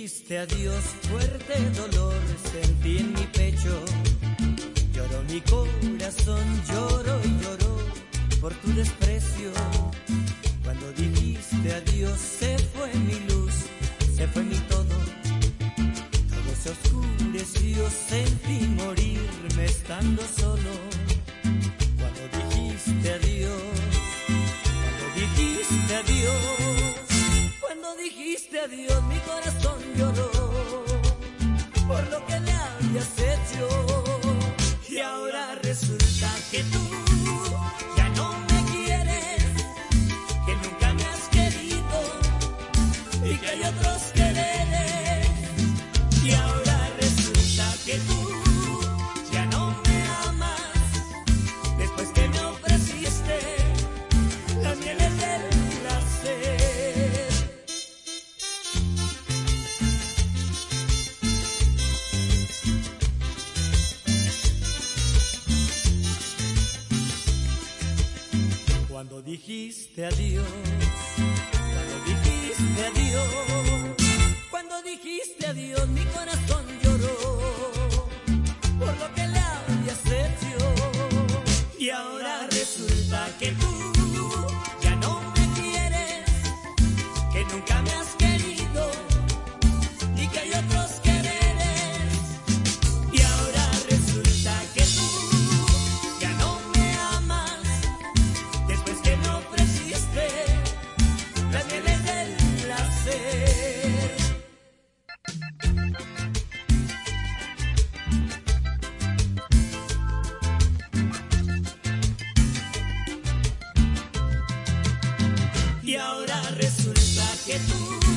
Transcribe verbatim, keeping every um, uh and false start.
dijiste adiós, fuerte dolor sentí en mi pecho. Lloró mi corazón, lloró y lloró por tu desprecio. Cuando dijiste adiós, se fue mi luz, se fue mi todo. Todo se oscureció, sentí morirme estando solo. Cuando dijiste adiós, cuando dijiste adiós, cuando dijiste adiós, mi corazón lloró por lo que le habías hecho. Y ahora resulta que tú ya no me quieres, que nunca me has querido y que hay otros quereres. Y ahora resulta que tú ya no me amas, después que me ofreciste las mieles del placer. Cuando dijiste adiós, cuando dijiste adiós, cuando dijiste adiós, mi corazón lloró por lo que le habías hecho. Y ahora resulta que tú ya no me quieres, que nunca me has querido y que hay otros quereres. Y ahora resulta que tú ya no me amas, después que me ofreciste las mieles del placer. Y ahora resulta que tú